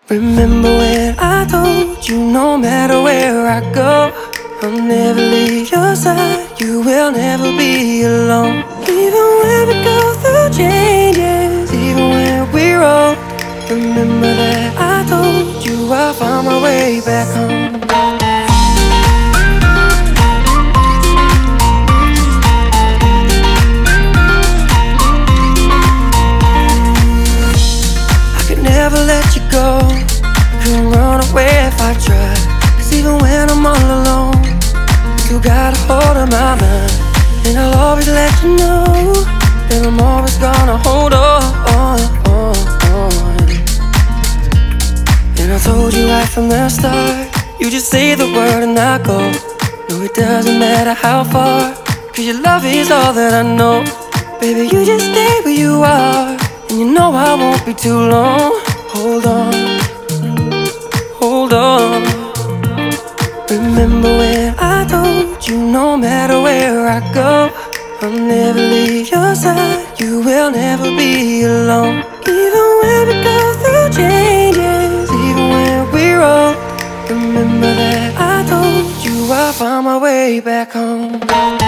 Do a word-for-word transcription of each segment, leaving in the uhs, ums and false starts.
Remember when I told you no matter where I go, I'll never leave your side, you will never be alone. Even when we go through changes, even when we're old, remember that I told you I'll find my way back home. I could never let you go, couldn't run away if I tried. Cause even when I'm all alone, you got a hold of my mind. And I'll always let you know that I'm always gonna hold on, on, on, on. And I told you right from the start, you just say the word and I go. No, it doesn't matter how far, cause your love is all that I know. Baby, you just stay where you are, and you know I won't be too long. Hold on, hold on. Remember when I told you no matter where I go, I'll never leave your side, you will never be alone. Even when we go through changes, even when we're old, remember that I told you I'll find my way back home.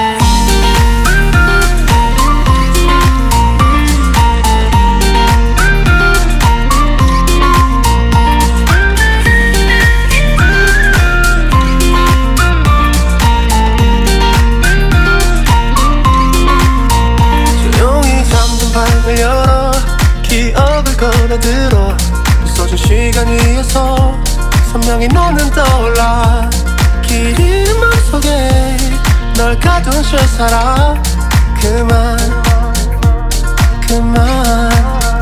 열어 기억을 걸어들어 부서진 시간 위에서 선명히 너는 떠올라. 길 잃은 맘속에 널 가둔 실사람 그만 그만.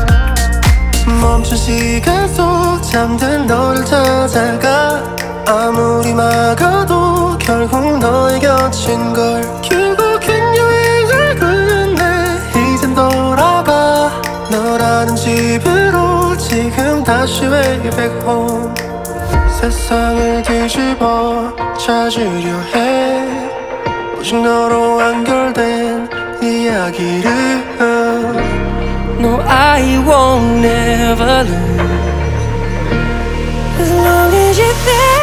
멈춘 시간 속 잠든 너를 찾아가. 아무리 막아도 결국 너의 곁인 걸. 결국엔 여행을 끝내 이젠 돌아가. 너라는 집으로 지금 다시 way back home. 세상을 뒤집어 찾으려 해 오직 너로 완결된 이야기를. No, I won't never lose as long as you're there.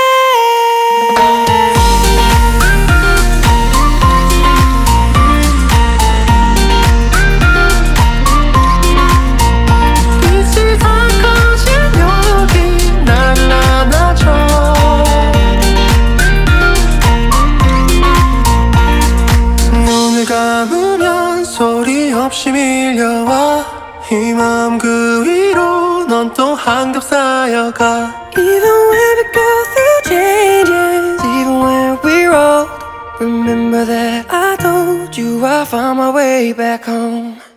감으면 소리 없이 밀려와. 이 마음 그 위로 넌 또 한겹 쌓여가. Even when we go through changes, even when we're old, remember that I told you I'll find my way back home.